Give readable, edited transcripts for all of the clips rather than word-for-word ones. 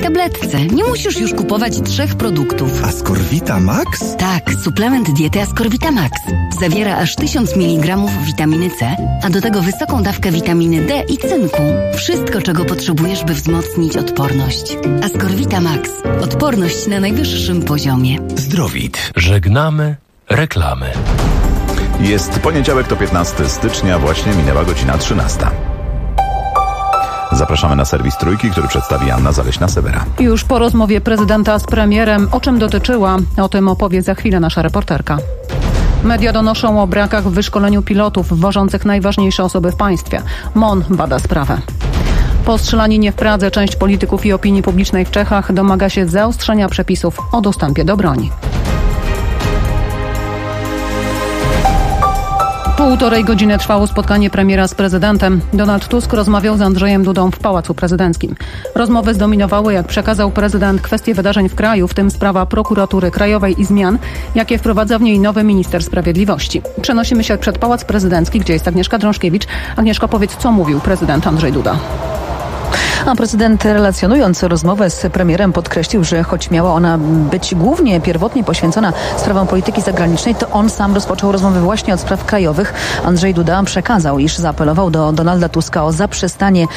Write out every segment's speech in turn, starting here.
tabletce. Nie musisz już kupować 3 produktów. Ascorvita Max? Tak, suplement diety Ascorvita Max. Zawiera aż 1000 mg witaminy C, a do tego wysoką dawkę witaminy D i cynku. Wszystko, czego potrzebujesz, by wzmocnić odporność. Ascorvita Max. Odporność na najwyższym poziomie. Zdrowit. Żegnamy reklamy. Jest poniedziałek, to 15 stycznia, właśnie minęła godzina 13. Zapraszamy na serwis Trójki, który przedstawi Anna Zaleśna-Sewera. Już po rozmowie prezydenta z premierem, o czym dotyczyła, o tym opowie za chwilę nasza reporterka. Media donoszą o brakach w wyszkoleniu pilotów wożących najważniejsze osoby w państwie. MON bada sprawę. Po strzelaninie w Pradze część polityków i opinii publicznej w Czechach domaga się zaostrzenia przepisów o dostępie do broni. Półtorej godziny trwało spotkanie premiera z prezydentem. Donald Tusk rozmawiał z Andrzejem Dudą w Pałacu Prezydenckim. Rozmowy zdominowały, jak przekazał prezydent, kwestie wydarzeń w kraju, w tym sprawa prokuratury krajowej i zmian, jakie wprowadza w niej nowy minister sprawiedliwości. Przenosimy się przed Pałac Prezydencki, gdzie jest Agnieszka Drążkiewicz. Agnieszka, powiedz, co mówił prezydent Andrzej Duda. A prezydent, relacjonując rozmowę z premierem, podkreślił, że choć miała ona być głównie pierwotnie poświęcona sprawom polityki zagranicznej, to on sam rozpoczął rozmowy właśnie od spraw krajowych. Andrzej Duda przekazał, iż zaapelował do Donalda Tuska o zaprzestanie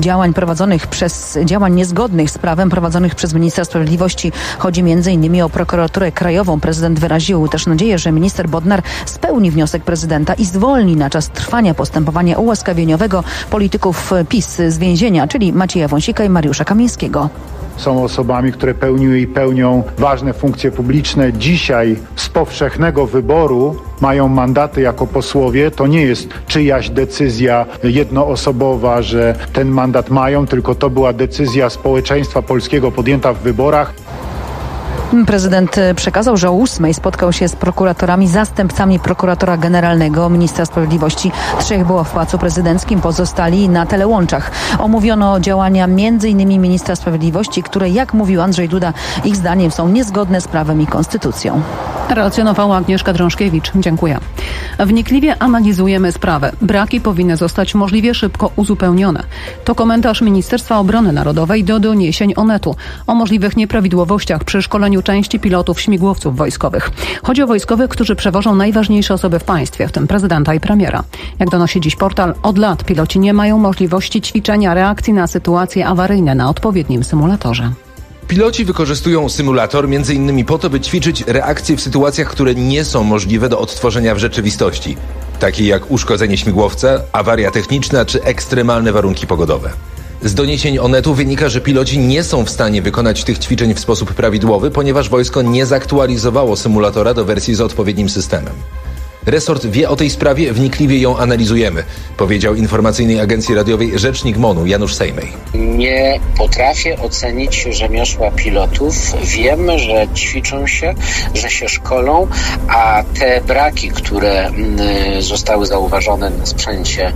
działań niezgodnych z prawem prowadzonych przez ministra sprawiedliwości. Chodzi m.in. o prokuraturę krajową. Prezydent wyraził też nadzieję, że minister Bodnar spełni wniosek prezydenta i zwolni na czas trwania postępowania ułaskawieniowego polityków PiS z więzienia, czyli Macieja Wąsika i Mariusza Kamińskiego. Są osobami, które pełniły i pełnią ważne funkcje publiczne. Dzisiaj z powszechnego wyboru mają mandaty jako posłowie. To nie jest czyjaś decyzja jednoosobowa, że ten mandat mają, tylko to była decyzja społeczeństwa polskiego podjęta w wyborach. Prezydent przekazał, że o 8:00 spotkał się z prokuratorami, zastępcami prokuratora generalnego, ministra sprawiedliwości. 3 było w Pałacu Prezydenckim, pozostali na telełączach. Omówiono działania m.in. ministra sprawiedliwości, które, jak mówił Andrzej Duda, ich zdaniem są niezgodne z prawem i konstytucją. Relacjonowała Agnieszka Drążkiewicz. Dziękuję. Wnikliwie analizujemy sprawę. Braki powinny zostać możliwie szybko uzupełnione. To komentarz Ministerstwa Obrony Narodowej do doniesień Onetu o możliwych nieprawidłowościach przy szkoleniu części pilotów śmigłowców wojskowych. Chodzi o wojskowych, którzy przewożą najważniejsze osoby w państwie, w tym prezydenta i premiera. Jak donosi dziś portal, od lat piloci nie mają możliwości ćwiczenia reakcji na sytuacje awaryjne na odpowiednim symulatorze. Piloci wykorzystują symulator m.in. po to, by ćwiczyć reakcje w sytuacjach, które nie są możliwe do odtworzenia w rzeczywistości, takie jak uszkodzenie śmigłowca, awaria techniczna czy ekstremalne warunki pogodowe. Z doniesień Onetu wynika, że piloci nie są w stanie wykonać tych ćwiczeń w sposób prawidłowy, ponieważ wojsko nie zaktualizowało symulatora do wersji z odpowiednim systemem. Resort wie o tej sprawie, wnikliwie ją analizujemy, powiedział informacyjnej agencji radiowej rzecznik MON-u Janusz Sejmej. Nie potrafię ocenić rzemiosła pilotów. Wiem, że ćwiczą się, że się szkolą, a te braki, które zostały zauważone na sprzęcie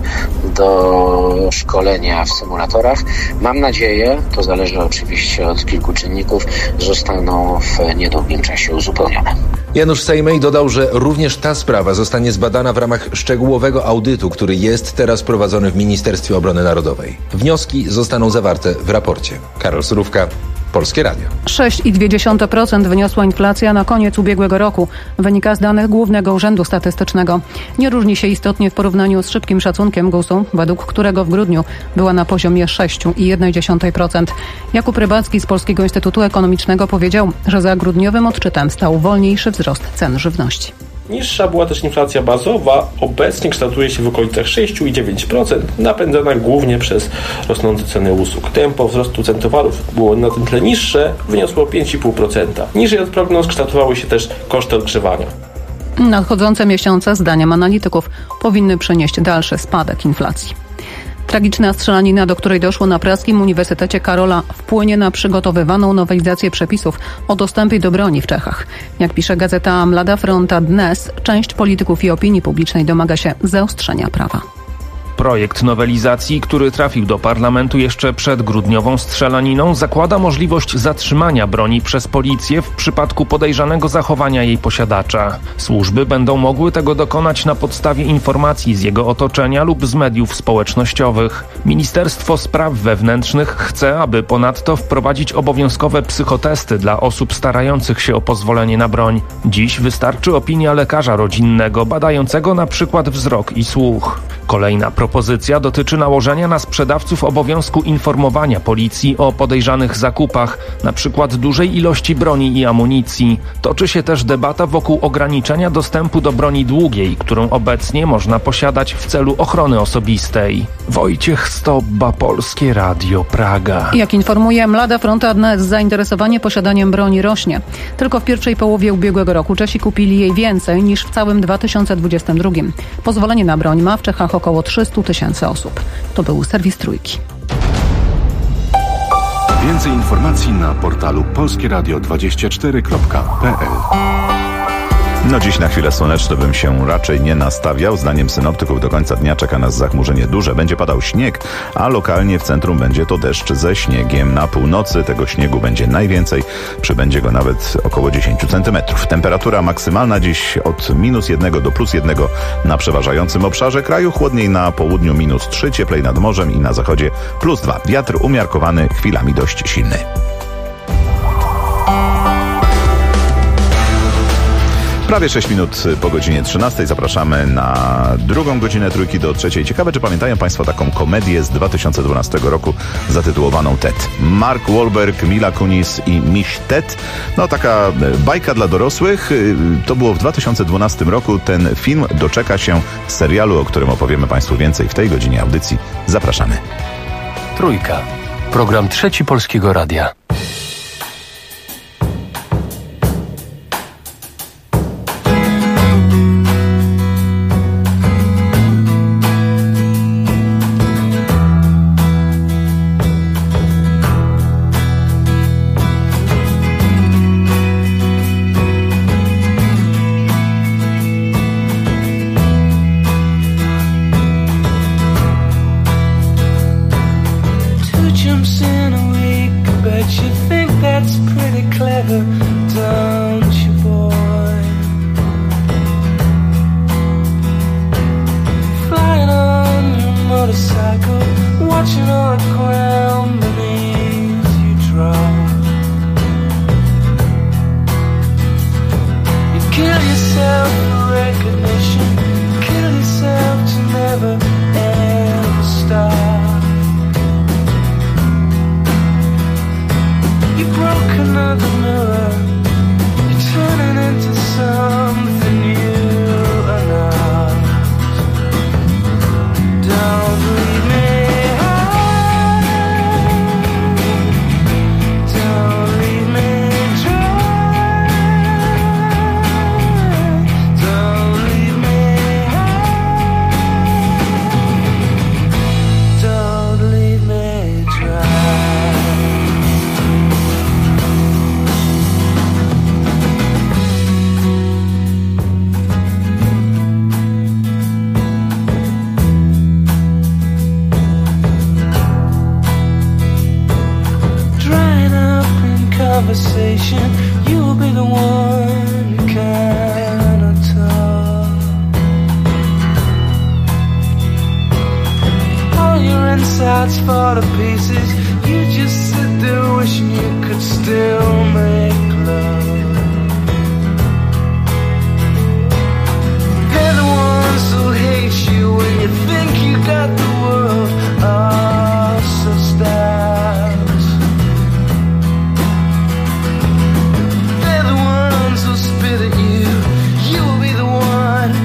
do szkolenia w symulatorach, mam nadzieję, to zależy oczywiście od kilku czynników, zostaną w niedługim czasie uzupełnione. Janusz Sejmej dodał, że również ta sprawa zostanie zbadana w ramach szczegółowego audytu, który jest teraz prowadzony w Ministerstwie Obrony Narodowej. Wnioski zostaną zawarte w raporcie. Karol Surówka, Polskie Radio. 6,2% wyniosła inflacja na koniec ubiegłego roku. Wynika z danych Głównego Urzędu Statystycznego. Nie różni się istotnie w porównaniu z szybkim szacunkiem GUS-u, według którego w grudniu była na poziomie 6,1%. Jakub Rybacki z Polskiego Instytutu Ekonomicznego powiedział, że za grudniowym odczytem stał wolniejszy wzrost cen żywności. Niższa była też inflacja bazowa, obecnie kształtuje się w okolicach 6,9%, napędzana głównie przez rosnące ceny usług. Tempo wzrostu cen towarów było na tym tle niższe, wyniosło 5,5%. Niżej od prognoz kształtowały się też koszty odgrzewania. Nadchodzące miesiące, zdaniem analityków, powinny przynieść dalszy spadek inflacji. Tragiczna strzelanina, do której doszło na Praskim Uniwersytecie Karola, wpłynie na przygotowywaną nowelizację przepisów o dostępie do broni w Czechach. Jak pisze gazeta Mlada Fronta Dnes, część polityków i opinii publicznej domaga się zaostrzenia prawa. Projekt nowelizacji, który trafił do parlamentu jeszcze przed grudniową strzelaniną, zakłada możliwość zatrzymania broni przez policję w przypadku podejrzanego zachowania jej posiadacza. Służby będą mogły tego dokonać na podstawie informacji z jego otoczenia lub z mediów społecznościowych. Ministerstwo Spraw Wewnętrznych chce, aby ponadto wprowadzić obowiązkowe psychotesty dla osób starających się o pozwolenie na broń. Dziś wystarczy opinia lekarza rodzinnego badającego na przykład wzrok i słuch. Kolejna propozycja dotyczy nałożenia na sprzedawców obowiązku informowania policji o podejrzanych zakupach, na przykład dużej ilości broni i amunicji. Toczy się też debata wokół ograniczenia dostępu do broni długiej, którą obecnie można posiadać w celu ochrony osobistej. Wojciech Stobba, Polskie Radio, Praga. Jak informuje Mlada Fronta.net, zainteresowanie posiadaniem broni rośnie. Tylko w pierwszej połowie ubiegłego roku Czesi kupili jej więcej niż w całym 2022. Pozwolenie na broń ma w Czechach około 300 000 osób. To był serwis Trójki. Więcej informacji na portalu polskieradio24.pl. No dziś na chwilę słoneczny bym się raczej nie nastawiał. Zdaniem synoptyków do końca dnia czeka nas zachmurzenie duże. Będzie padał śnieg, a lokalnie w centrum będzie to deszcz ze śniegiem. Na północy tego śniegu będzie najwięcej. Przybędzie go nawet około 10 cm. Temperatura maksymalna dziś od -1 do +1 na przeważającym obszarze kraju. Chłodniej na południu -3, cieplej nad morzem i na zachodzie +2. Wiatr umiarkowany, chwilami dość silny. Prawie 6 minut po godzinie 13. Zapraszamy na drugą godzinę Trójki do trzeciej. Ciekawe, czy pamiętają Państwo taką komedię z 2012 roku zatytułowaną Ted. Mark Wahlberg, Mila Kunis i Miś Ted. No taka bajka dla dorosłych. To było w 2012 roku. Ten film doczeka się serialu, o którym opowiemy Państwu więcej w tej godzinie audycji. Zapraszamy. Trójka. Program Trzeci Polskiego Radia. You'll be the one who cannot talk. All your insides fall to pieces. You just sit there wishing you could still make love. They're the ones who hate you when you think you got the world all so stars. They're the ones who spit at you. You will be the one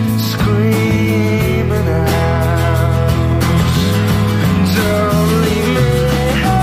screaming out. Don't leave me.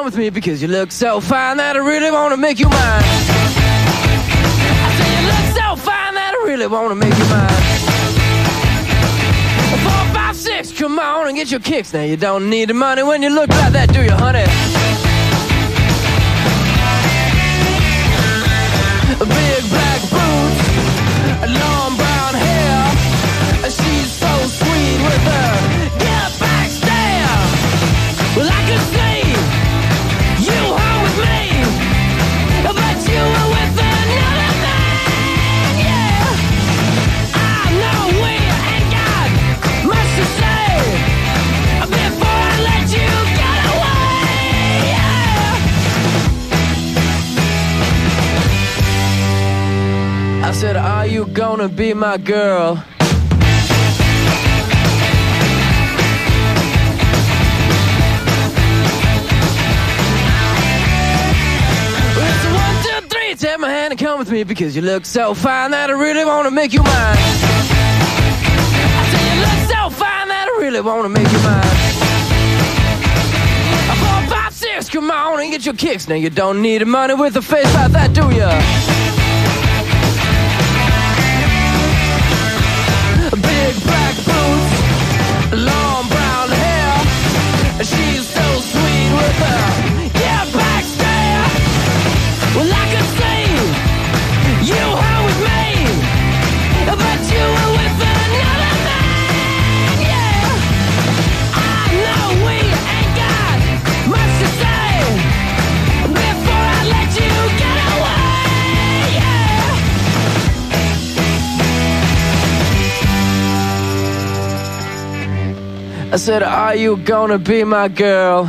with me because you look so fine that I really wanna make you mine. I say you look so fine that I really wanna make you mine. 4, 5, 6, come on and get your kicks. Now you don't need the money when you look like that, do you, honey? Big black boots, long brown hair. She's so sweet with her get back stare. Well, I could see you home with me, but you were with another man, yeah. I know we ain't got much to say before I let you get away, yeah. I said, are you gonna be my girl? Take my hand and come with me because you look so fine that I really wanna make you mine. I say you look so fine that I really wanna make you mine. 4, 5, 6, come on and get your kicks. Now you don't need the money with a face like that, do ya? Big black boots, long brown hair. She's so sweet with her get back stare. Well, I could see you home with me, but you were with another man, yeah. I know we ain't got much to say before I let you get away, yeah. I said, are you gonna be my girl?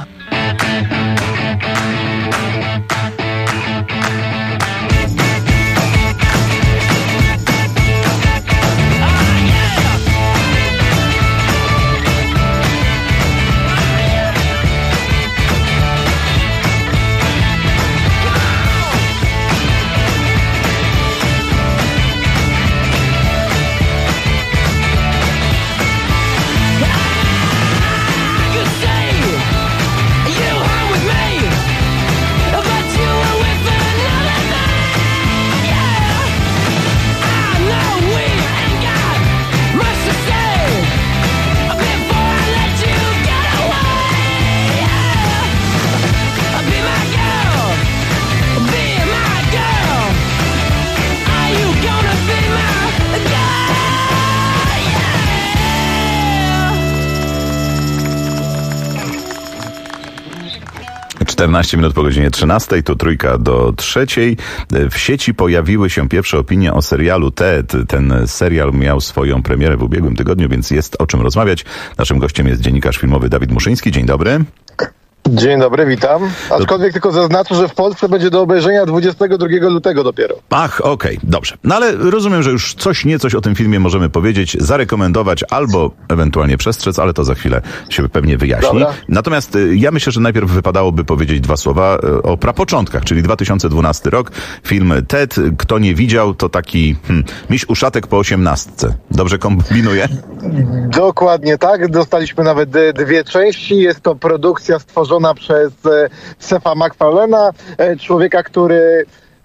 - 14 minut po godzinie 13, to 2 do 3. W sieci pojawiły się pierwsze opinie o serialu Ted. Ten serial miał swoją premierę w ubiegłym tygodniu, więc jest o czym rozmawiać. Naszym gościem jest dziennikarz filmowy Dawid Muszyński. Dzień dobry. Dzień dobry, witam. Aczkolwiek tylko zaznaczę, że w Polsce będzie do obejrzenia 22 lutego dopiero. Ach, okej, dobrze. No ale rozumiem, że już coś o tym filmie możemy powiedzieć, zarekomendować albo ewentualnie przestrzec, ale to za chwilę się pewnie wyjaśni. Dobra. Natomiast ja myślę, że najpierw wypadałoby powiedzieć 2 słowa o prapoczątkach, czyli 2012 rok. Film Ted. Kto nie widział, to taki miś uszatek po 18. Dobrze kombinuję? Dokładnie tak. Dostaliśmy nawet 2 części. Jest to produkcja stworzona przez Setha MacFarlane'a, człowieka, który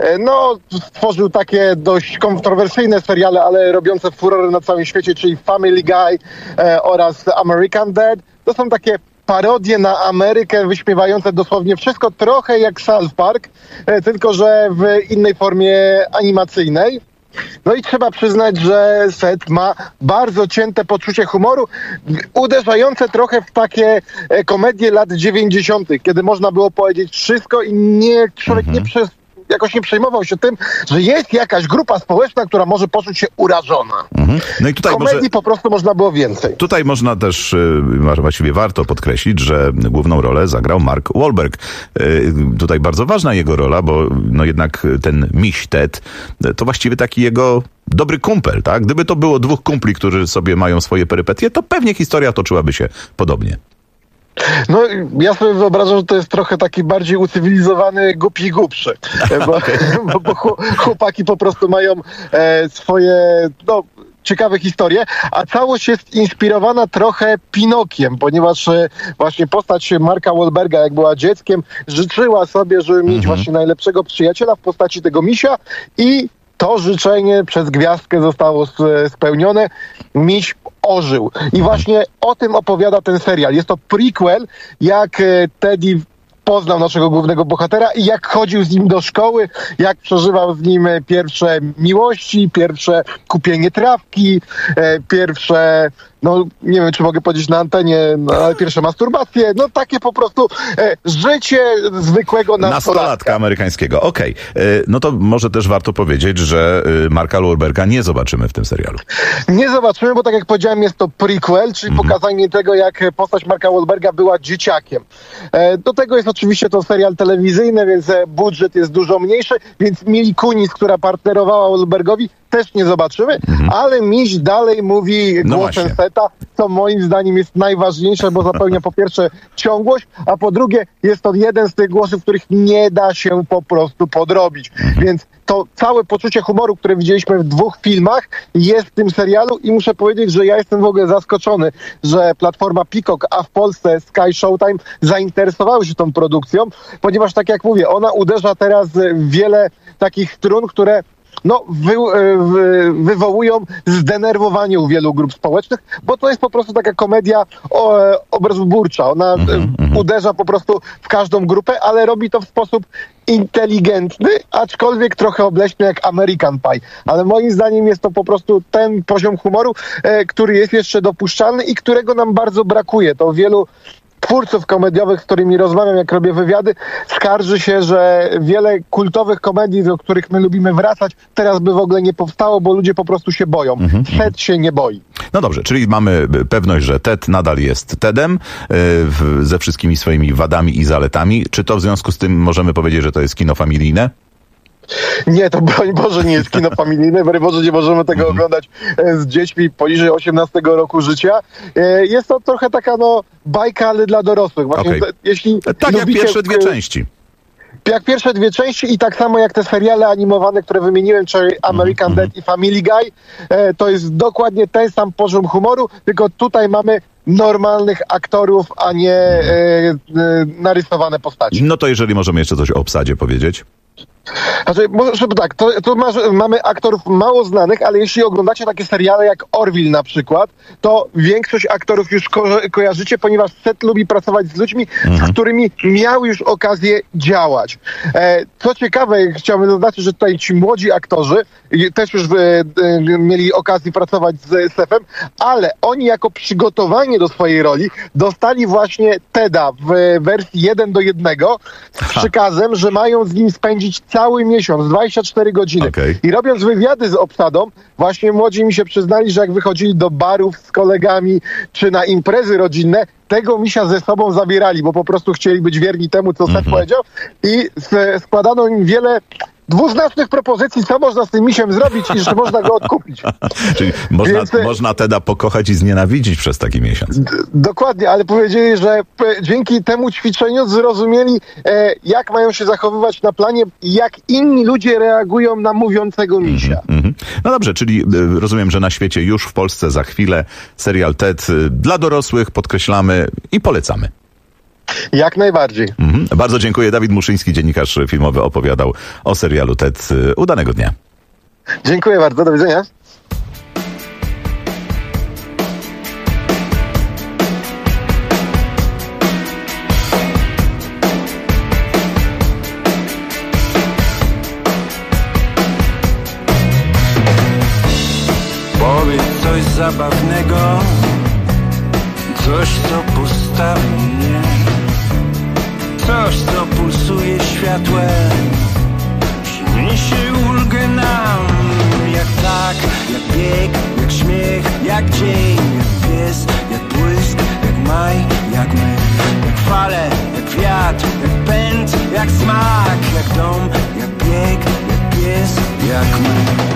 stworzył takie dość kontrowersyjne seriale, ale robiące furorę na całym świecie, czyli Family Guy oraz American Dad. To są takie parodie na Amerykę, wyśmiewające dosłownie wszystko, trochę jak South Park, tylko że w innej formie animacyjnej. No i trzeba przyznać, że Seth ma bardzo cięte poczucie humoru, uderzające trochę w takie komedie lat 90., kiedy można było powiedzieć wszystko i człowiek jakoś nie przejmował się tym, że jest jakaś grupa społeczna, która może poczuć się urażona. No i tutaj komedii po prostu można było więcej. Tutaj można też, właściwie warto podkreślić, że główną rolę zagrał Mark Wahlberg. Tutaj bardzo ważna jego rola, bo jednak ten miś Ted to właściwie taki jego dobry kumpel, tak? Gdyby to było 2 kumpli, którzy sobie mają swoje perypetie, to pewnie historia toczyłaby się podobnie. No, ja sobie wyobrażam, że to jest trochę taki bardziej ucywilizowany głupi głupszy, bo chłopaki po prostu mają swoje, ciekawe historie, a całość jest inspirowana trochę Pinokiem, ponieważ właśnie postać Marka Wahlberga, jak była dzieckiem, życzyła sobie, żeby mieć właśnie najlepszego przyjaciela w postaci tego misia i to życzenie przez gwiazdkę zostało spełnione. Miś ożył. I właśnie o tym opowiada ten serial. Jest to prequel, jak Teddy poznał naszego głównego bohatera i jak chodził z nim do szkoły, jak przeżywał z nim pierwsze miłości, pierwsze kupienie trawki, pierwsze, no nie wiem, czy mogę powiedzieć na antenie, no, ale pierwsze masturbacje, no takie po prostu życie zwykłego nastolatka amerykańskiego. Okej. No to może też warto powiedzieć, że Marka Wahlberga nie zobaczymy w tym serialu. Nie zobaczymy, bo tak jak powiedziałem, jest to prequel, czyli pokazanie tego, jak postać Marka Wahlberga była dzieciakiem. Do tego jest oczywiście to serial telewizyjny, więc budżet jest dużo mniejszy, więc Mili Kunis, która partnerowała Wahlbergowi, też nie zobaczymy, ale Miś dalej mówi głosem Seta, co moim zdaniem jest najważniejsze, bo zapewnia po pierwsze ciągłość, a po drugie jest to jeden z tych głosów, których nie da się po prostu podrobić. Więc to całe poczucie humoru, które widzieliśmy w 2 filmach, jest w tym serialu i muszę powiedzieć, że ja jestem w ogóle zaskoczony, że platforma Peacock, a w Polsce Sky Showtime zainteresowały się tą produkcją, ponieważ tak jak mówię, ona uderza teraz w wiele takich strun, które wywołują zdenerwowanie u wielu grup społecznych, bo to jest po prostu taka komedia obrazotwórcza. Ona uderza po prostu w każdą grupę, ale robi to w sposób inteligentny, aczkolwiek trochę obleśny jak American Pie. Ale moim zdaniem jest to po prostu ten poziom humoru, który jest jeszcze dopuszczalny i którego nam bardzo brakuje. To wielu twórców komediowych, z którymi rozmawiam, jak robię wywiady, skarży się, że wiele kultowych komedii, do których my lubimy wracać, teraz by w ogóle nie powstało, bo ludzie po prostu się boją. Ted się nie boi. No dobrze, czyli mamy pewność, że Ted nadal jest Tedem, ze wszystkimi swoimi wadami i zaletami. Czy to w związku z tym możemy powiedzieć, że to jest kino familijne? Nie, to broń Boże nie jest kino familijne, broń Boże nie możemy tego oglądać z dziećmi poniżej 18 roku życia. Jest to trochę taka bajka, ale dla dorosłych. Właśnie, jeśli tak jak pierwsze 2 części. Jak pierwsze 2 części i tak samo jak te seriale animowane, które wymieniłem, czyli American Dad i Family Guy, to jest dokładnie ten sam poziom humoru, tylko tutaj mamy normalnych aktorów, a nie narysowane postaci. No to jeżeli możemy jeszcze coś o obsadzie powiedzieć. Znaczy, może tak, mamy aktorów mało znanych, ale jeśli oglądacie takie seriale jak Orville na przykład, to większość aktorów już kojarzycie, ponieważ Seth lubi pracować z ludźmi, z którymi miał już okazję działać. Co ciekawe, chciałbym zaznaczyć, że tutaj ci młodzi aktorzy też już mieli okazję pracować z Sethem, ale oni jako przygotowanie do swojej roli dostali właśnie Teda w wersji 1:1 z przykazem, że mają z nim spędzić cały miesiąc, 24 godziny. I robiąc wywiady z obsadą, właśnie młodzi mi się przyznali, że jak wychodzili do barów z kolegami, czy na imprezy rodzinne, tego misia ze sobą zabierali, bo po prostu chcieli być wierni temu, co Seth powiedział i składano im wiele dwuznacznych propozycji, co można z tym misiem zrobić i że można go odkupić. Czyli można Teda pokochać i znienawidzić przez taki miesiąc. Dokładnie, ale powiedzieli, że dzięki temu ćwiczeniu zrozumieli, jak mają się zachowywać na planie, jak inni ludzie reagują na mówiącego misia. No dobrze, czyli rozumiem, że na świecie już w Polsce za chwilę serial Ted dla dorosłych, podkreślamy i polecamy. Jak najbardziej. Bardzo dziękuję. Dawid Muszyński, dziennikarz filmowy, opowiadał o serialu Ted. Udanego dnia. Dziękuję bardzo. Do widzenia. Powiedz coś zabawnego, coś co postawi mnie, coś co pulsuje światłem, przyniesie ulgę nam. Jak tak, jak bieg, jak śmiech, jak dzień, jak pies, jak błysk, jak maj, jak my, jak fale, jak wiatr, jak pęd, jak smak, jak dom, jak bieg, jak pies, jak my.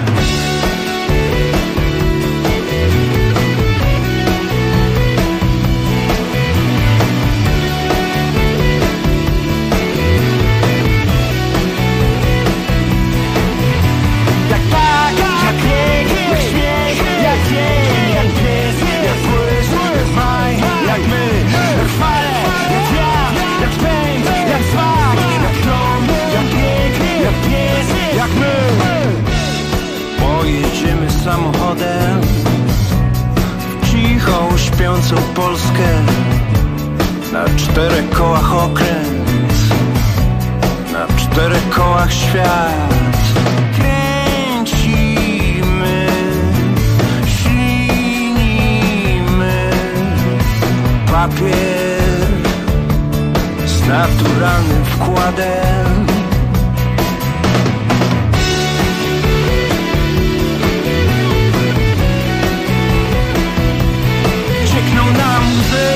Jak tracą Polskę na 4 kołach okręt, na 4 kołach świat. Kręcimy, ślinimy papier z naturalnym wkładem. Ciekną nam łzy,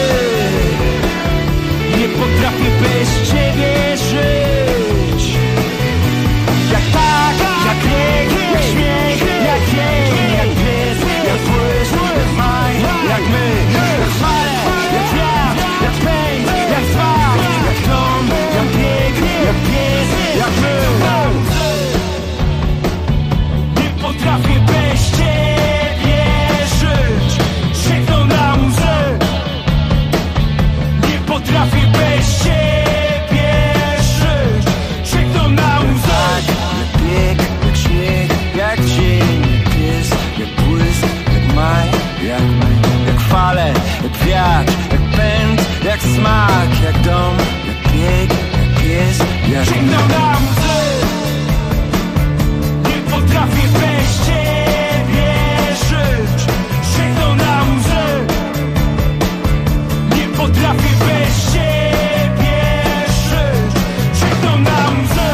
nie potrafię bez ciebie żyć. Jak tak, jak rek, jak śmiech, jak dzień, jak pies, jak błysk, jak maj, jak my, jak fale, jak wiatr, jak pęd, jak zwak, jak dom, jak bieg, jak pies, jak my. Nie potrafię bez ciebie żyć. Ciekną nam łzy, nie potrafię bez ciebie żyć. Ciekną nam łzy. Jak bieg, jak śnieg, jak dzień, jak pies, jak błysk, jak maj, jak my, jak fale, jak wiatr, jak pęd, jak smak, jak dom, jak bieg, jak pies, jak ciekną nam łzy. Nie potrafię bez ciebie żyć. Ciekną nam łzy. Nie potrafię bez ciebie żyć. Ciekną nam łzy.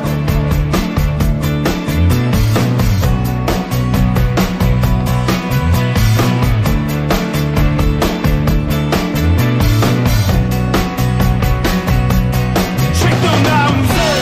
Ciekną nam łzy.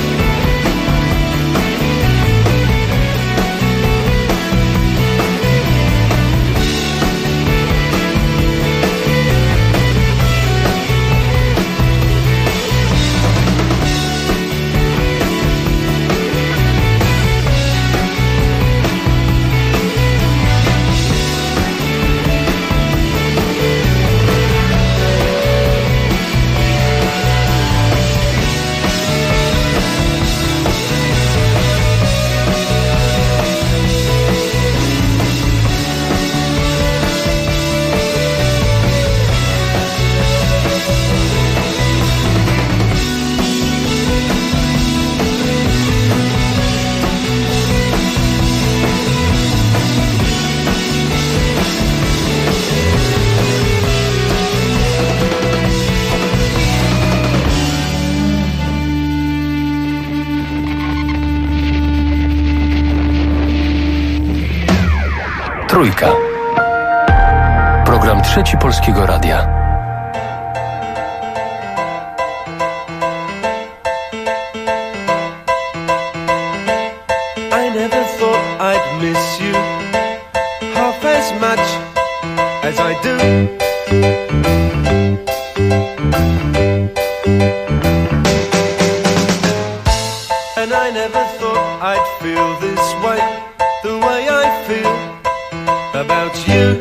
Trójka. Program Trzeci Polskiego Radia. I never thought I'd miss you half as much as I do. And I never thought I'd feel this way, the way I feel about you.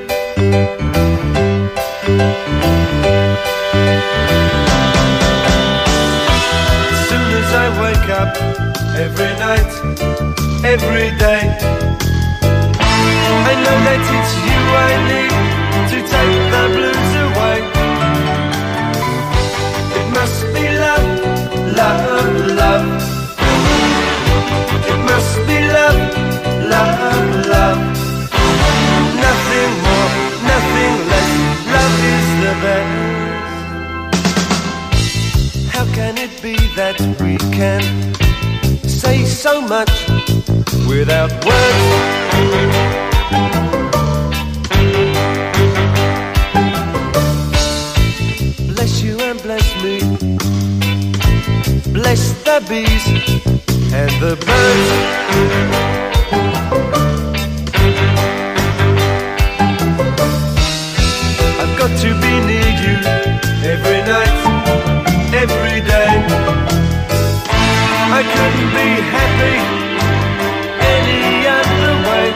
As soon as I wake up, every night, every day, I know that it's you I need to take the blues away. It must be love, love, love. It must be love, love, love. Nothing more, nothing less. Love is the best. How can it be that we can say so much without words? Bless you and bless me. Bless the bees and the birds. I've got to be near you every night, every day. I couldn't be happy any other way.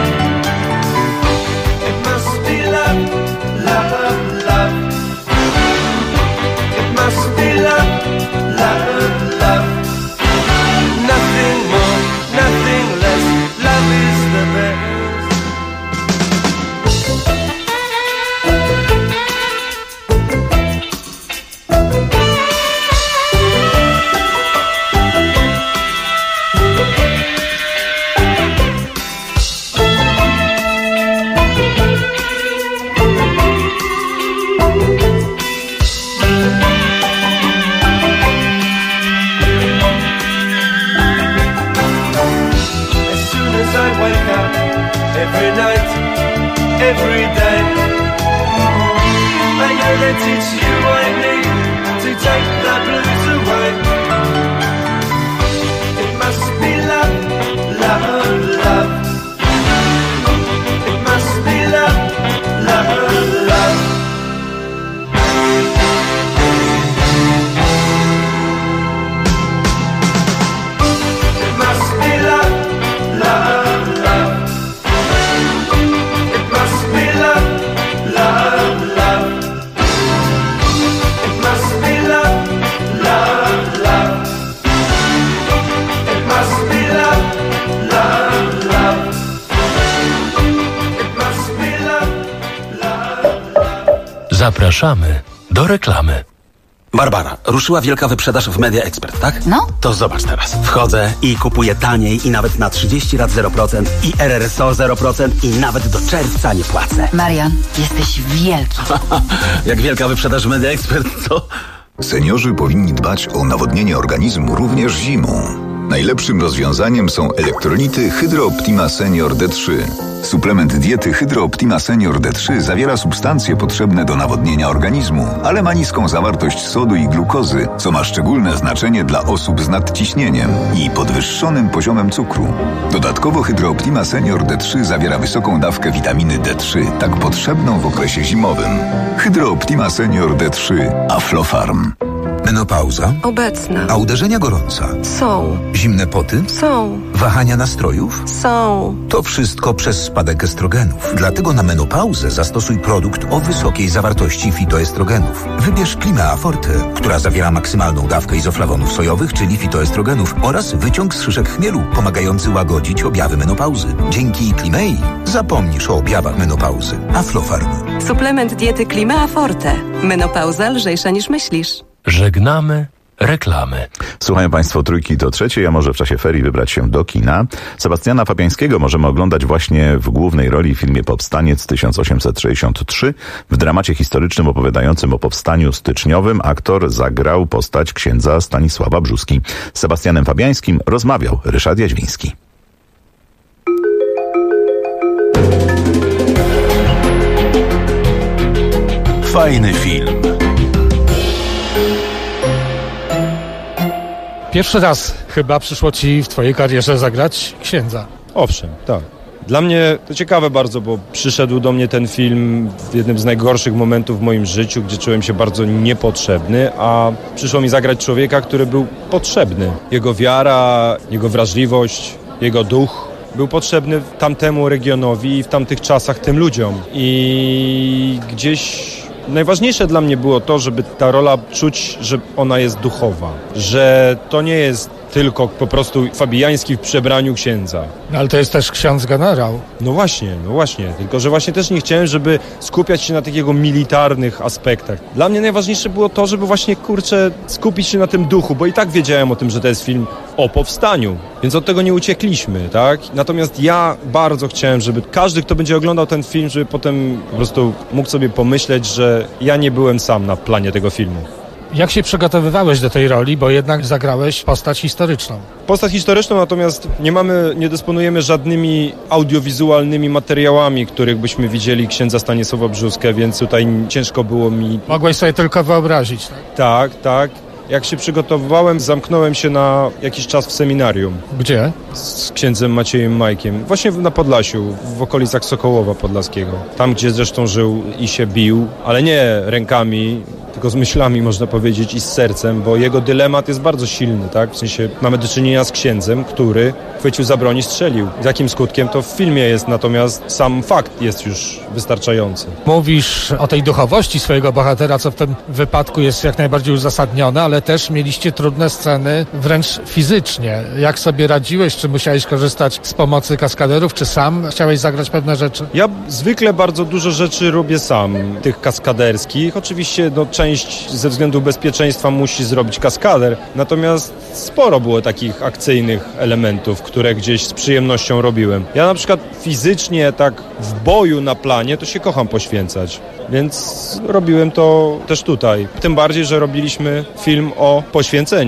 It must be love, love, love. It must be love, love, love. Nothing more, nothing less. Love is the best. every night, every day. I know that it's you I need to take the blues away. It must be love, love, love. It must be love, love, love. It must be love, love, love. It must be love, love, love. It must be love, love, love. It must be love, love, love. It must be love, love, love. Zapraszamy do reklamy. Barbara, ruszyła wielka wyprzedaż w Media Expert, tak? No. To zobacz teraz. Wchodzę i kupuję taniej i nawet na 30 lat 0% i RRSO 0% i nawet do czerwca nie płacę. Marian, jesteś wielki. Jak wielka wyprzedaż w Media Expert, co? Seniorzy powinni dbać o nawodnienie organizmu również zimą. Najlepszym rozwiązaniem są elektrolity Hydro Optima Senior D3. Suplement diety Hydro Optima Senior D3 zawiera substancje potrzebne do nawodnienia organizmu, ale ma niską zawartość sodu i glukozy, co ma szczególne znaczenie dla osób z nadciśnieniem i podwyższonym poziomem cukru. Dodatkowo Hydro Optima Senior D3 zawiera wysoką dawkę witaminy D3, tak potrzebną w okresie zimowym. Hydro Optima Senior D3 Aflofarm. Menopauza? Obecna. A uderzenia gorąca? Są. Zimne poty? Są. Wahania nastrojów? Są. To wszystko przez spadek estrogenów. Dlatego na menopauzę zastosuj produkt o wysokiej zawartości fitoestrogenów. Wybierz Klimea Forte, która zawiera maksymalną dawkę izoflawonów sojowych, czyli fitoestrogenów, oraz wyciąg z szyszek chmielu, pomagający łagodzić objawy menopauzy. Dzięki Klimei zapomnisz o objawach menopauzy. Aflofarm. Suplement diety Klimea Forte. Menopauza lżejsza niż myślisz. Żegnamy reklamy. Słuchają Państwo Trójki do trzeciej, a może w czasie ferii wybrać się do kina. Sebastiana Fabiańskiego możemy oglądać właśnie w głównej roli w filmie Powstaniec 1863. W dramacie historycznym opowiadającym o powstaniu styczniowym aktor zagrał postać księdza Stanisława Brzóski. Z Sebastianem Fabiańskim rozmawiał Ryszard Jaźwiński. Fajny film. Pierwszy raz chyba przyszło Ci w Twojej karierze zagrać księdza. Owszem, tak. Dla mnie to ciekawe bardzo, bo przyszedł do mnie ten film w jednym z najgorszych momentów w moim życiu, gdzie czułem się bardzo niepotrzebny, a przyszło mi zagrać człowieka, który był potrzebny. Jego wiara, jego wrażliwość, jego duch był potrzebny tamtemu regionowi i w tamtych czasach tym ludziom. I gdzieś najważniejsze dla mnie było to, żeby ta rola czuć, że ona jest duchowa, że to nie jest tylko po prostu fabijański w przebraniu księdza. No, ale to jest też ksiądz generał. No właśnie, tylko że właśnie też nie chciałem, żeby skupiać się na tych jego militarnych aspektach. Dla mnie najważniejsze było to, żeby właśnie, skupić się na tym duchu, bo i tak wiedziałem o tym, że to jest film o powstaniu, więc od tego nie uciekliśmy, tak? Natomiast ja bardzo chciałem, żeby każdy, kto będzie oglądał ten film, żeby potem po prostu mógł sobie pomyśleć, że ja nie byłem sam na planie tego filmu. Jak się przygotowywałeś do tej roli, bo jednak zagrałeś postać historyczną? Postać historyczną, natomiast nie dysponujemy żadnymi audiowizualnymi materiałami, których byśmy widzieli księdza Stanisława Brzóskę, więc tutaj ciężko było mi... Mogłeś sobie tylko wyobrazić, tak? Tak. Jak się przygotowywałem, zamknąłem się na jakiś czas w seminarium. Gdzie? Z księdzem Maciejem Majkiem. Właśnie na Podlasiu, w okolicach Sokołowa Podlaskiego. Tam, gdzie zresztą żył i się bił, ale nie rękami, tylko z myślami, można powiedzieć, i z sercem, bo jego dylemat jest bardzo silny, tak? W sensie mamy do czynienia z księdzem, który chwycił za broń i strzelił. Z jakim skutkiem to w filmie jest, natomiast sam fakt jest już wystarczający. Mówisz o tej duchowości swojego bohatera, co w tym wypadku jest jak najbardziej uzasadnione, ale też mieliście trudne sceny wręcz fizycznie. Jak sobie radziłeś? Czy musiałeś korzystać z pomocy kaskaderów, czy sam chciałeś zagrać pewne rzeczy? Ja zwykle bardzo dużo rzeczy robię sam, tych kaskaderskich. Oczywiście część ze względu bezpieczeństwa musi zrobić kaskader, natomiast sporo było takich akcyjnych elementów, które gdzieś z przyjemnością robiłem. Ja na przykład fizycznie, tak w boju na planie, to się kocham poświęcać. Więc robiłem to też tutaj. Tym bardziej, że robiliśmy film o poświęceniu.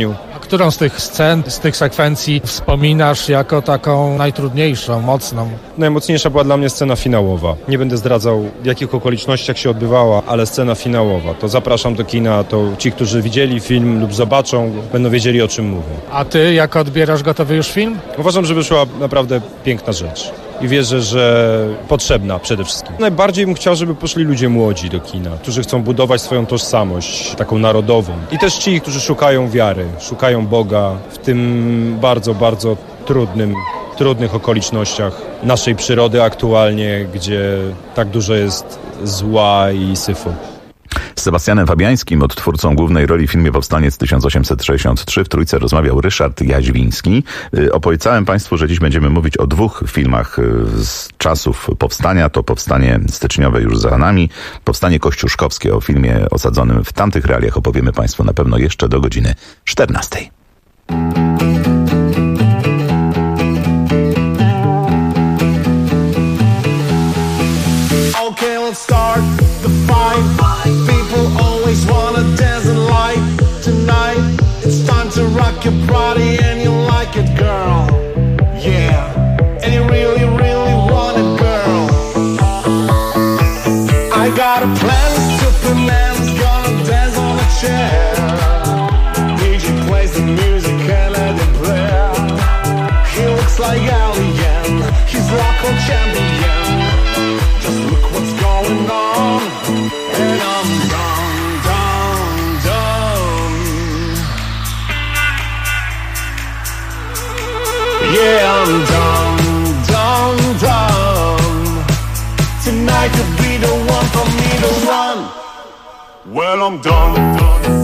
Którą z tych scen, z tych sekwencji wspominasz jako taką najtrudniejszą, mocną? Najmocniejsza była dla mnie scena finałowa. Nie będę zdradzał, w jakich okolicznościach się odbywała, ale scena finałowa. To zapraszam do kina, to ci, którzy widzieli film lub zobaczą, będą wiedzieli, o czym mówię. A ty jak odbierasz gotowy już film? Uważam, że wyszła naprawdę piękna rzecz. I wierzę, że potrzebna przede wszystkim. Najbardziej bym chciał, żeby poszli ludzie młodzi do kina, którzy chcą budować swoją tożsamość, taką narodową. I też ci, którzy szukają wiary, szukają Boga w tym bardzo, bardzo trudnych okolicznościach naszej przyrody aktualnie, gdzie tak dużo jest zła i syfu. Z Sebastianem Fabiańskim, odtwórcą głównej roli w filmie Powstaniec 1863, w Trójce rozmawiał Ryszard Jaźwiński. Opowiedziałem Państwu, że dziś będziemy mówić o 2 filmach z czasów powstania. To powstanie styczniowe już za nami. Powstanie kościuszkowskie, o filmie osadzonym w tamtych realiach opowiemy Państwu na pewno jeszcze do godziny 14. Okay, let's start the fight. People always wanna dance and light. Tonight, it's time to rock your body and you like it, girl. Yeah, and you really, really want it, girl. I got a plan, Superman's gonna dance on a chair. DJ plays the music and let it play. He looks like alien, he's local champion. Just look what's going on, and I'm done, done, done. Yeah, I'm done, done, done. Tonight could be the one for me to run. Well, I'm done, done.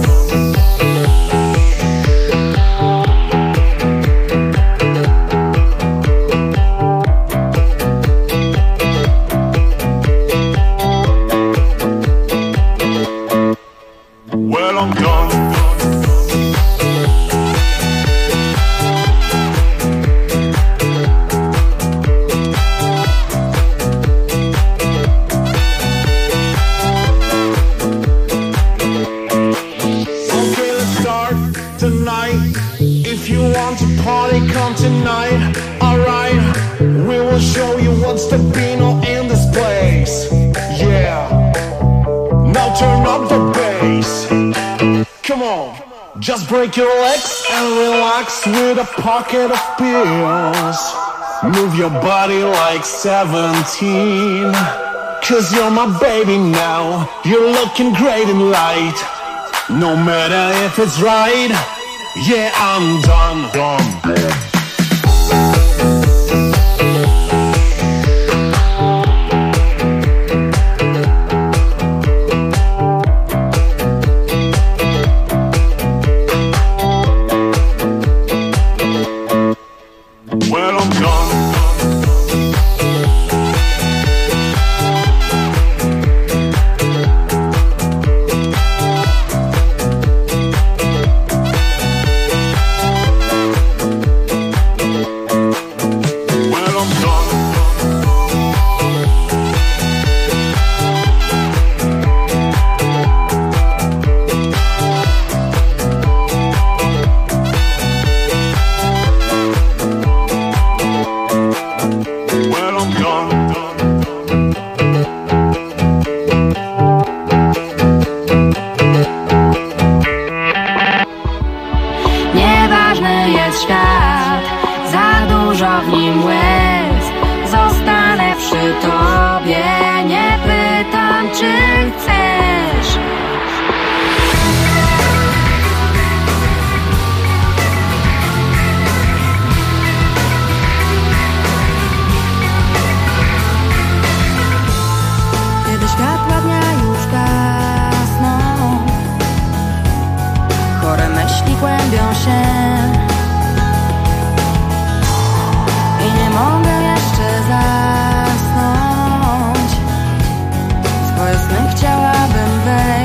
Just break your legs and relax with a pocket of pills. Move your body like 17. 'Cause you're my baby now. You're looking great in light. No matter if it's right. Yeah, I'm done, done. Chciałabym wejść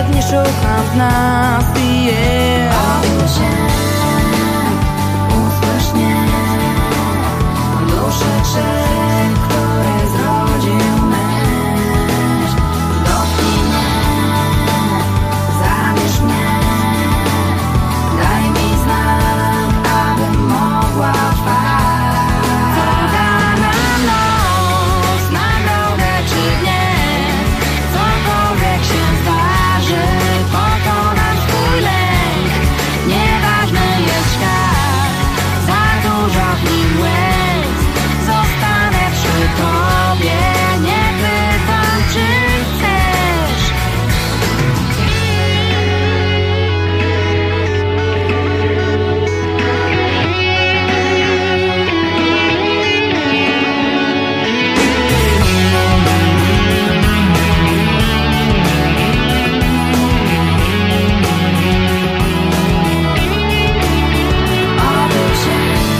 pewnie szukam w nas i usłysz mnie, duszę trzech, który zrodził myśl. Dotknij mnie, zabierz mnie, daj mi znak, abym mogła trwać. Woda na noc, na drogę czy nie, cokolwiek się zdarzy, pokonam swój lęk. Nieważny jest świat, za dużo w nim łez. Zostanę przy tobie, nie pytam, czy chcesz. Oby się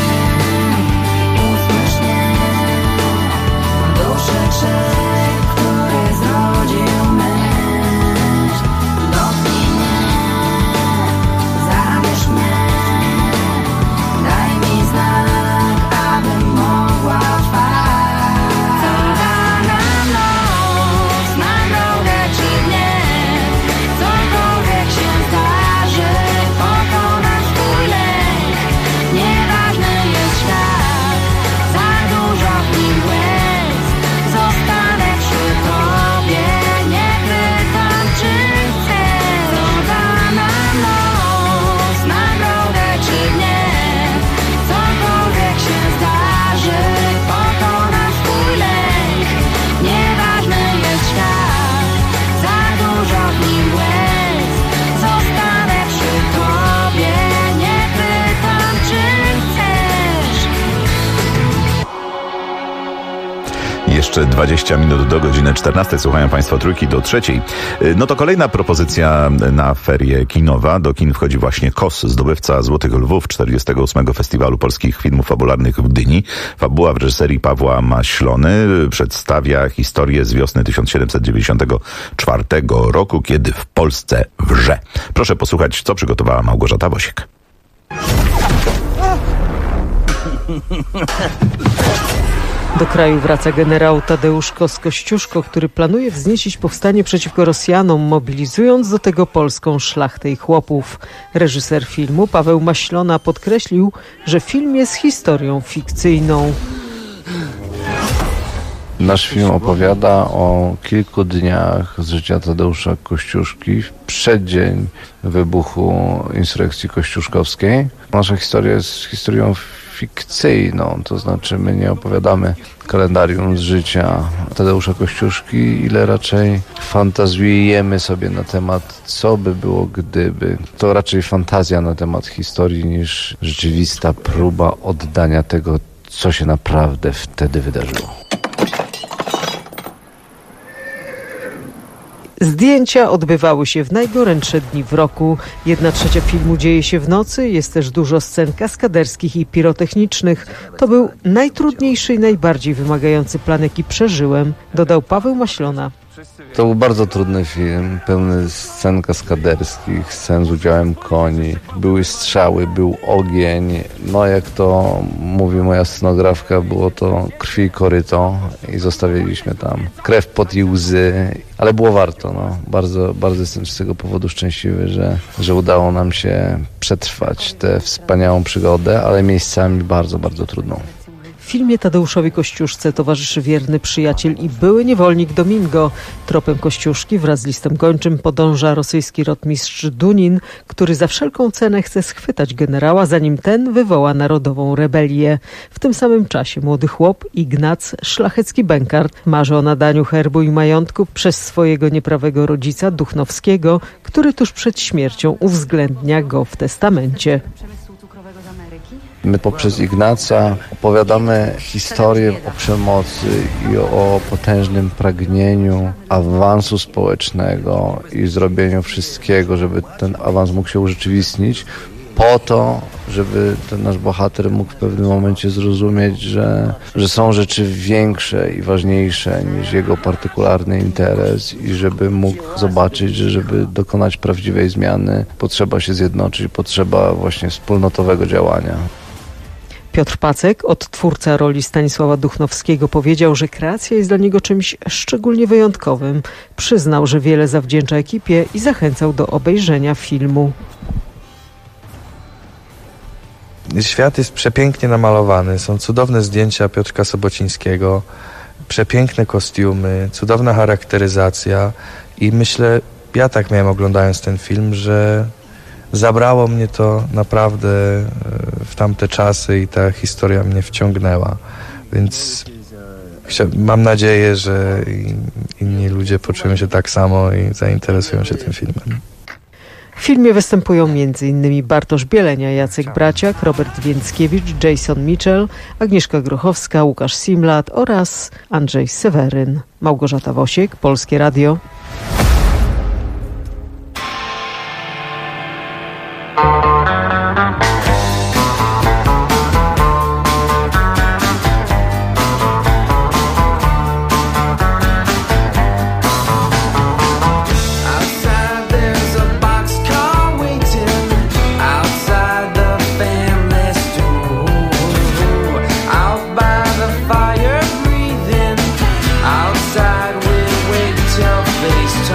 usłysz mnie, duszę trzech, który zrodził myśl. Dotknij mnie, zabierz mnie, daj mi znak, abym mogła trwać. Woda na noc, na drogę czy nie, cokolwiek się zdarzy, pokonam swój lęk. Nieważny jest świat, za dużo w nim łez. Zostanę przy tobie, nie pytam, czy chcesz. Woda na noc, na drogę czy nie, cokolwiek się zdarzy, pokonam swój lęk. Nieważny jest świat, za dużo w nim łez. Zostanę przy tobie, nie pytam, czy chcesz. Jeszcze 20 minut do godziny 14. Słuchają Państwo Trójki do 3. No to kolejna propozycja na ferie kinowa. Do kin wchodzi właśnie KOS, zdobywca Złotych Lwów 48. Festiwalu Polskich Filmów Fabularnych w Gdyni. Fabuła w reżyserii Pawła Maślony przedstawia historię z wiosny 1794 roku, kiedy w Polsce wrze. Proszę posłuchać, co przygotowała Małgorzata Wosiek. Do kraju wraca generał Tadeusz Kościuszko, który planuje wzniecić powstanie przeciwko Rosjanom, mobilizując do tego polską szlachtę i chłopów. Reżyser filmu Paweł Maślona podkreślił, że film jest historią fikcyjną. Nasz film opowiada o kilku dniach z życia Tadeusza Kościuszki w przeddzień wybuchu insurekcji kościuszkowskiej. Nasza historia jest historią fikcyjną, to znaczy my nie opowiadamy kalendarium z życia Tadeusza Kościuszki, ile raczej fantazjujemy sobie na temat, co by było gdyby. To raczej fantazja na temat historii niż rzeczywista próba oddania tego, co się naprawdę wtedy wydarzyło. Zdjęcia odbywały się w najgorętsze dni w roku. 1/3 filmu dzieje się w nocy, jest też dużo scen kaskaderskich i pirotechnicznych. To był najtrudniejszy i najbardziej wymagający plan, jaki przeżyłem, dodał Paweł Maślona. To był bardzo trudny film, pełny scen kaskaderskich, scen z udziałem koni. Były strzały, był ogień. No jak to mówi moja scenografka, było to krwi i koryto i zostawiliśmy tam krew, pot i łzy. Ale było warto, no. Bardzo jestem z tego powodu szczęśliwy, że udało nam się przetrwać tę wspaniałą przygodę, ale miejscami bardzo trudną. W filmie Tadeuszowi Kościuszce towarzyszy wierny przyjaciel i były niewolnik Domingo. Tropem Kościuszki wraz z listem gończym podąża rosyjski rotmistrz Dunin, który za wszelką cenę chce schwytać generała, zanim ten wywoła narodową rebelię. W tym samym czasie młody chłop Ignac, szlachecki bękart, marzy o nadaniu herbu i majątku przez swojego nieprawego rodzica Duchnowskiego, który tuż przed śmiercią uwzględnia go w testamencie. My poprzez Ignaca opowiadamy historię o przemocy i o potężnym pragnieniu awansu społecznego i zrobieniu wszystkiego, żeby ten awans mógł się urzeczywistnić. po to, żeby ten nasz bohater mógł w pewnym momencie zrozumieć, że są rzeczy większe i ważniejsze niż jego partykularny interes i żeby mógł zobaczyć, że żeby dokonać prawdziwej zmiany, potrzeba się zjednoczyć, potrzeba właśnie wspólnotowego działania. Piotr Pacek, odtwórca roli Stanisława Duchnowskiego, powiedział, że kreacja jest dla niego czymś szczególnie wyjątkowym. Przyznał, że wiele zawdzięcza ekipie i zachęcał do obejrzenia filmu. Świat jest przepięknie namalowany, są cudowne zdjęcia Piotrka Sobocińskiego, przepiękne kostiumy, cudowna charakteryzacja i myślę, ja tak miałem oglądając ten film, że zabrało mnie to naprawdę w tamte czasy i ta historia mnie wciągnęła, więc mam nadzieję, że inni ludzie poczują się tak samo i zainteresują się tym filmem. W filmie występują m.in. Bartosz Bielenia, Jacek Braciak, Robert Więckiewicz, Jason Mitchell, Agnieszka Grochowska, Łukasz Simlat oraz Andrzej Seweryn. Małgorzata Wosiek, Polskie Radio. Outside we wait till face time.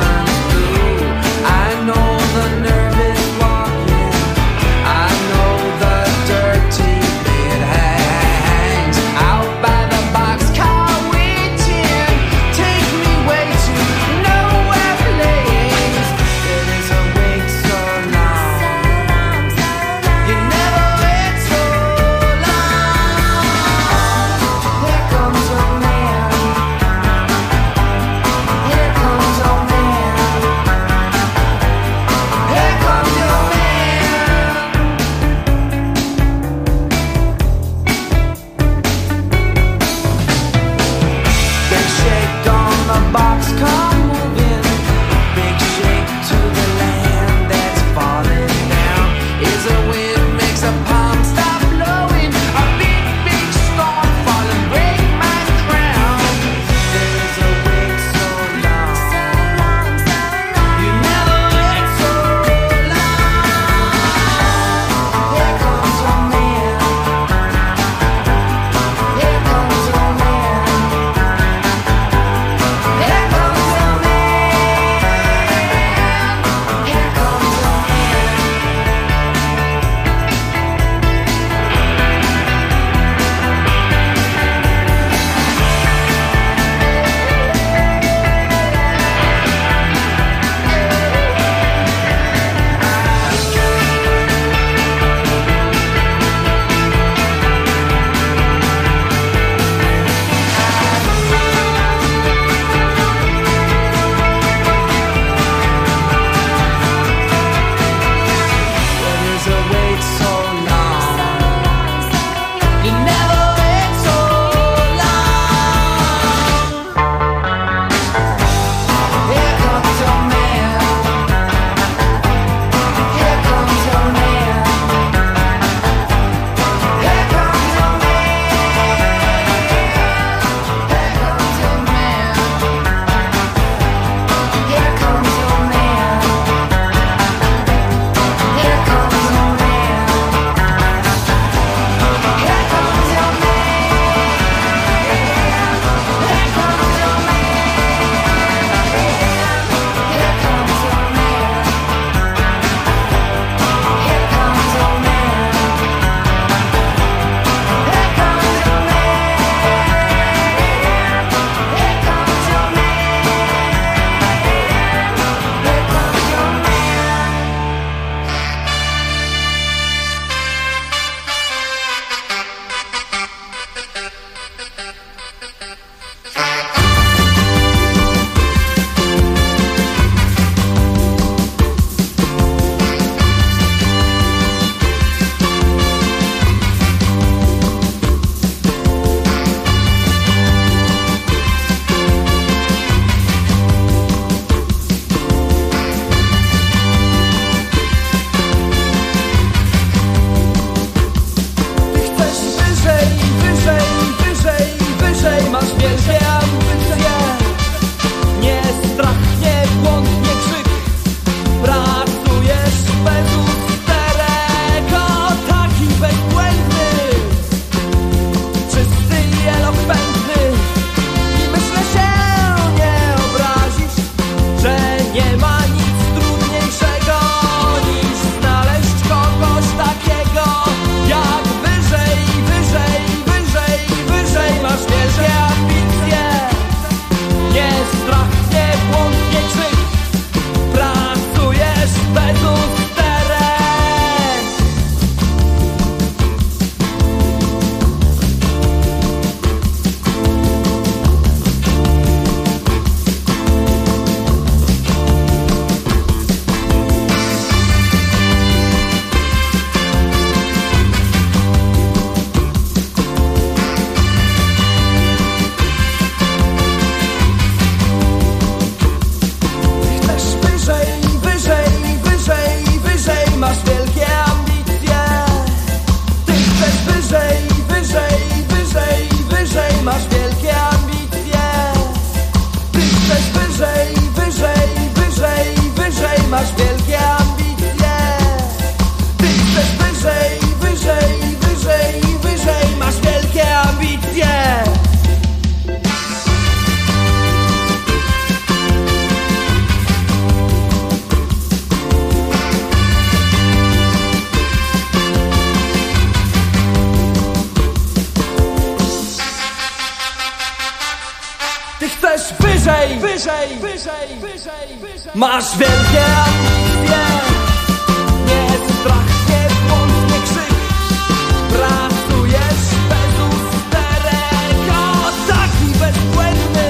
Masz wielkie ambicje, nie strach, nie błąd, nie krzyk. Pracujesz bez usterek, o taki bezbłędny,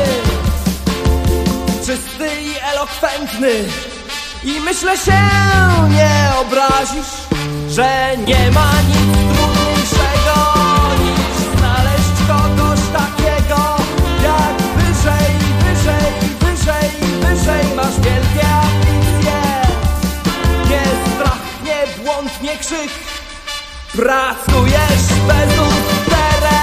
czysty i elokwentny. I myślę się nie obrazisz, że nie ma nic trudniejszego niż znaleźć kogoś takiego, jak wyżej, wyżej, wyżej, wyżej. Masz wielkie ambicje, nie strach, nie błąd, nie krzyk. Pracujesz bez usterek.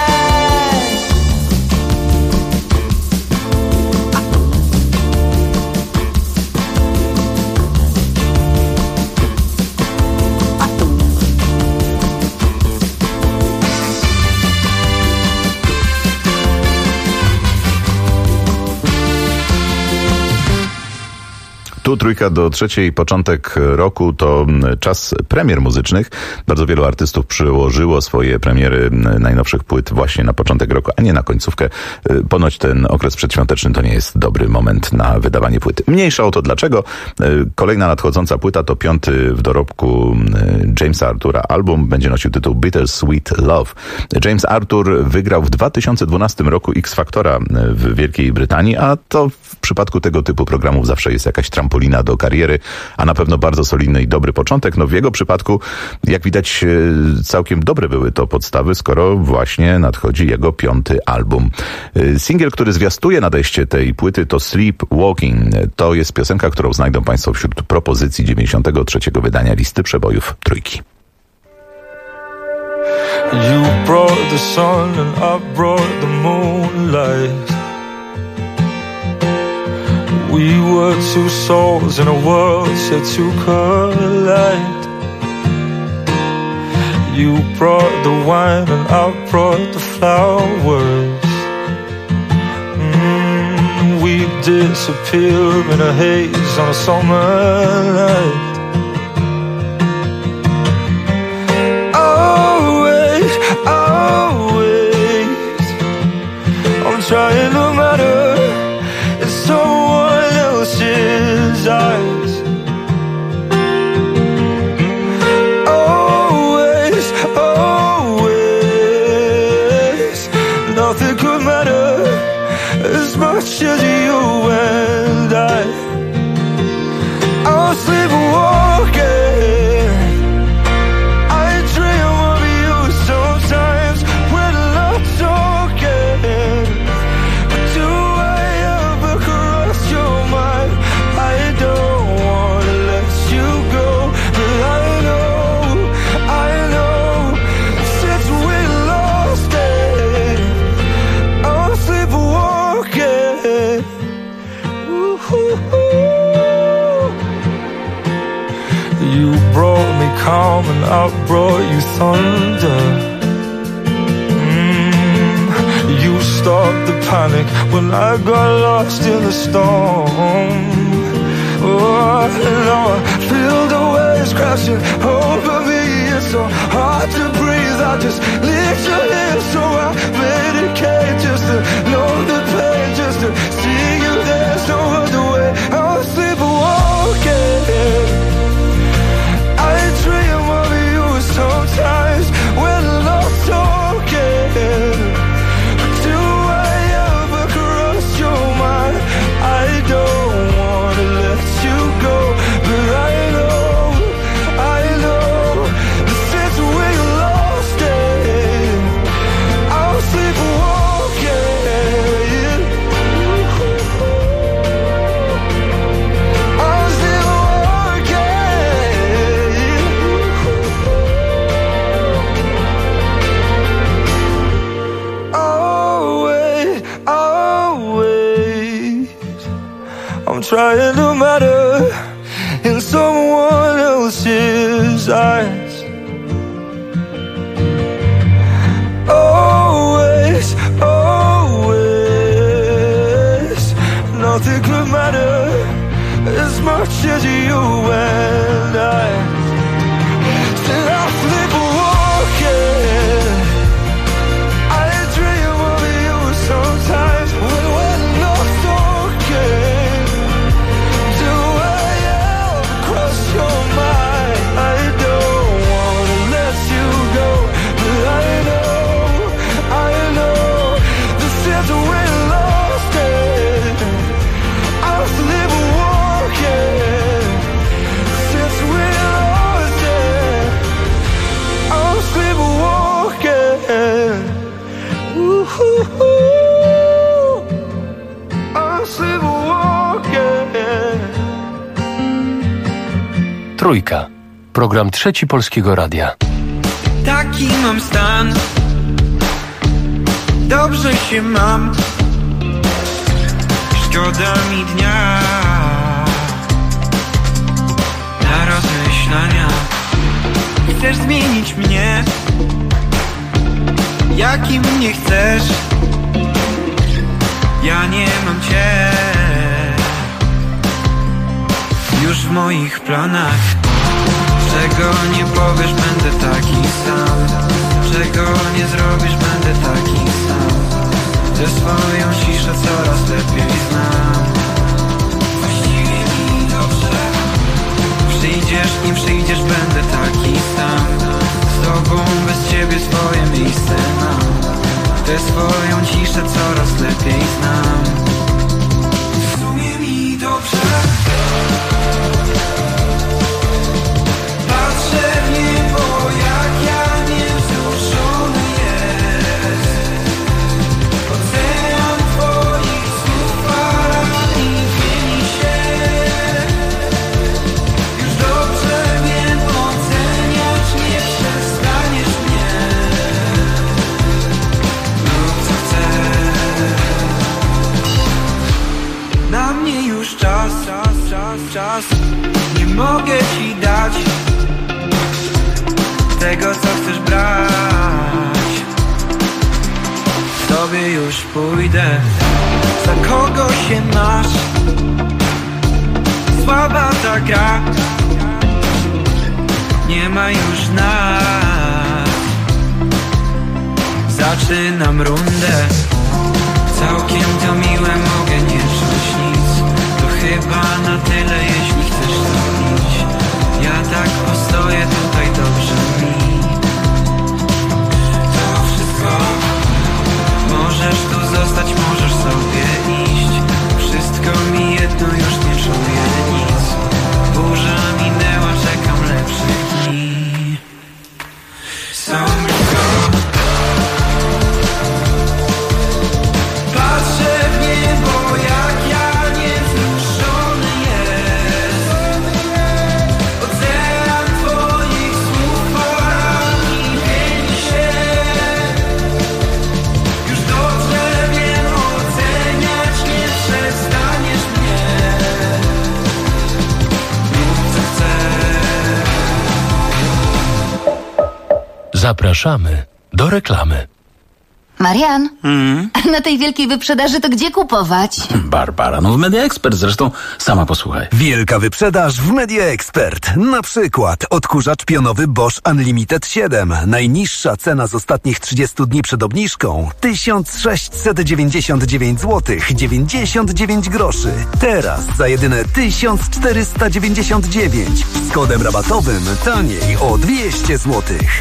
Tu 2:03, początek roku to czas premier muzycznych. Bardzo wielu artystów przyłożyło swoje premiery najnowszych płyt właśnie na początek roku, a nie na końcówkę. Ponoć ten okres przedświąteczny to nie jest dobry moment na wydawanie płyty. Mniejsza o to dlaczego. Kolejna nadchodząca płyta to 5. w dorobku Jamesa Artura album. Będzie nosił tytuł Bittersweet Love. James Arthur wygrał w 2012 roku X Factora w Wielkiej Brytanii, a to w przypadku tego typu programów zawsze jest jakaś trampolina do kariery, a na pewno bardzo solidny i dobry początek. No w jego przypadku, jak widać, całkiem dobre były to podstawy, skoro właśnie nadchodzi jego 5. album. Singiel, który zwiastuje nadejście tej płyty, to Sleepwalking. To jest piosenka, którą znajdą Państwo wśród propozycji 93. wydania listy przebojów Trójki. You brought the sun and I brought the moonlight. We were two souls in a world set to collide. You brought the wine and I brought the flowers. We disappear in a haze on a summer night. Always, always, I'm trying no matter. It's someone else's eyes. Always, always, nothing could matter as much as you and I. I'm sleepwalking. I dream of you sometimes when I'm talking. But do I ever cross your mind? I don't wanna let you go, but I know since we lost it, I'm sleepwalking. Ooh. You brought me calm and I brought you thunder. You stopped the panic when I got lost in the storm. Oh, now I feel the waves crashing over me. It's so hard to breathe. I just need you here, so I medicate just to know the pain, just to see you. There's no other way. I'm sleepwalking. I dream of you sometimes when I'm talking. Do I ever cross your mind? I don't wanna let you go, but I know since we lost it, I'm sleepwalking. I'm sleepwalking. Always, always, I'm trying to matter in someone else's eyes. Always, always, nothing could matter as much as you and I. Still I'm sleepwalking. I dream of you sometimes when we're not talking. Trójka. Program Trzeci Polskiego Radia. Taki mam stan, dobrze się mam, szkoda mi dnia na rozmyślania. Chcesz zmienić mnie, jakim mnie chcesz, ja nie mam cię już w moich planach. Czego nie powiesz, będę taki sam. Czego nie zrobisz, będę taki sam. Tę swoją ciszę coraz lepiej znam. Właściwie mi dobrze. Przyjdziesz, nie przyjdziesz, będę taki sam. Z tobą, bez ciebie swoje miejsce mam. Tę swoją ciszę coraz lepiej znam. W sumie mi dobrze. Patrzę w niebo, jak ja niewzruszony jest. Ocean twoich słów falami pieni się. Już dobrze wiem, oceniać nie przestaniesz mnie. Rób co chcesz. Na mnie już czas. Nie mogę ci dać tego, co chcesz brać. Tobie już pójdę. Za kogo się masz? Słaba ta gra. Nie ma już nas. Zaczynam rundę. Całkiem to miłe, mogę nie czuć nic. To chyba na tyle, jeśli chcesz zrobić. Ja tak postoję tutaj, dobrze mi. To wszystko. Możesz tu zostać, możesz sobie iść. Wszystko mi jedno, już nie czuję nic. Burza minęła, czekam lepszych dni. Są blisko. Patrzę w niebo, jak ja niewzruszony jest. Ocean twoich słów falami pieni się. Już dobrze wiem, oceniać nie przestaniesz mnie. Rób co chcesz. Zapraszamy do reklamy. Marian, na tej wielkiej wyprzedaży to gdzie kupować? Barbara, no w Media Expert, zresztą sama posłuchaj. Wielka wyprzedaż w Media Expert. Na przykład odkurzacz pionowy Bosch Unlimited 7. Najniższa cena z ostatnich 30 dni przed obniżką 1699 zł 99 groszy. Teraz za jedyne 1499. Z kodem rabatowym taniej o 200 zł.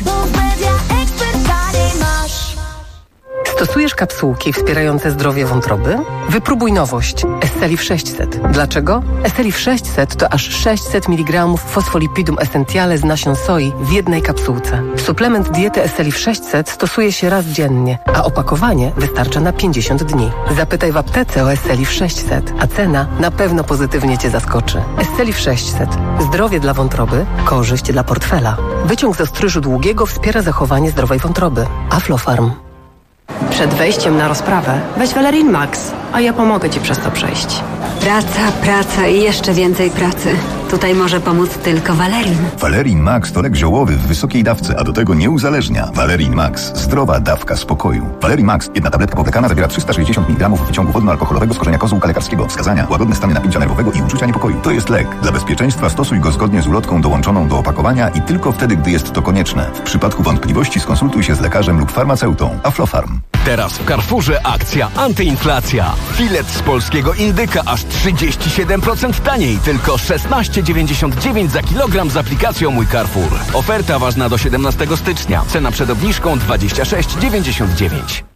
Stosujesz kapsułki wspierające zdrowie wątroby? Wypróbuj nowość Esselif 600. Dlaczego? Esselif 600 to aż 600 mg fosfolipidum essentiale z nasion soi w jednej kapsułce. Suplement diety Esselif 600 stosuje się raz dziennie, a opakowanie wystarcza na 50 dni. Zapytaj w aptece o Esselif 600, a cena na pewno pozytywnie Cię zaskoczy. Esselif 600. Zdrowie dla wątroby, korzyść dla portfela. Wyciąg z ostryżu długiego wspiera zachowanie zdrowej wątroby. Aflofarm. Przed wejściem na rozprawę weź Valerin Max, a ja pomogę Ci przez to przejść. Praca i jeszcze więcej pracy. Tutaj może pomóc tylko Valerin. Valerin Max to lek ziołowy w wysokiej dawce, a do tego nie uzależnia. Valerin Max. Zdrowa dawka spokoju. Valerin Max. Jedna tabletka powlekana zawiera 360 mg wyciągu wodno-alkoholowego z korzenia kozłka lekarskiego. Wskazania: łagodne stany napięcia nerwowego i uczucia niepokoju. To jest lek. Dla bezpieczeństwa stosuj go zgodnie z ulotką dołączoną do opakowania i tylko wtedy, gdy jest to konieczne. W przypadku wątpliwości skonsultuj się z lekarzem lub farmaceutą. Aflofarm. Teraz w Carrefourze akcja antyinflacja. Filet z polskiego indyka aż 37% taniej. Tylko 16,99 za kilogram z aplikacją Mój Carrefour. Oferta ważna do 17 stycznia. Cena przed obniżką 26,99.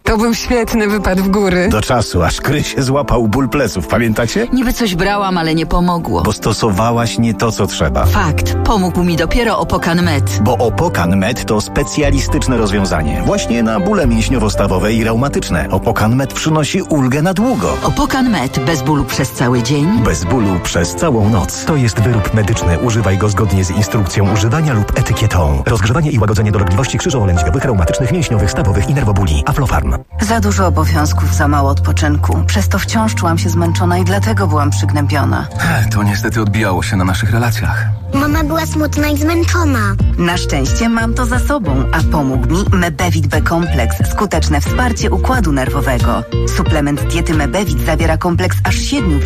To był świetny wypad w góry. Do czasu, aż Kry się złapał ból pleców, pamiętacie? Niby coś brałam, ale nie pomogło. Bo stosowałaś nie to, co trzeba. Fakt. Pomógł mi dopiero Opokan Med. Bo Opokan Med to specjalistyczne rozwiązanie. Właśnie na bóle mięśniowo-stawowe i reumatyczne. Opokan Med przynosi ulgę na długo. Opokan Med. Bez bólu przez cały dzień. Bez bólu przez całą noc. To jest wyrób medyczny. Używaj go zgodnie z instrukcją używania lub etykietą. Rozgrzewanie i łagodzenie dolegliwości krzyżowo-lędźwiowych, reumatycznych, mięśniowych, stawowych i nerwobóli. Aflofarm. Za dużo obowiązków, za mało odpoczynku. Przez to wciąż czułam się zmęczona i dlatego byłam przygnębiona. To niestety odbijało się na naszych relacjach. Mama była smutna i zmęczona. Na szczęście mam to za sobą, a pomógł mi Mebevit B-kompleks. Skuteczne wsparcie układu nerwowego. Suplement diety Mebevit zawiera kompleks aż 7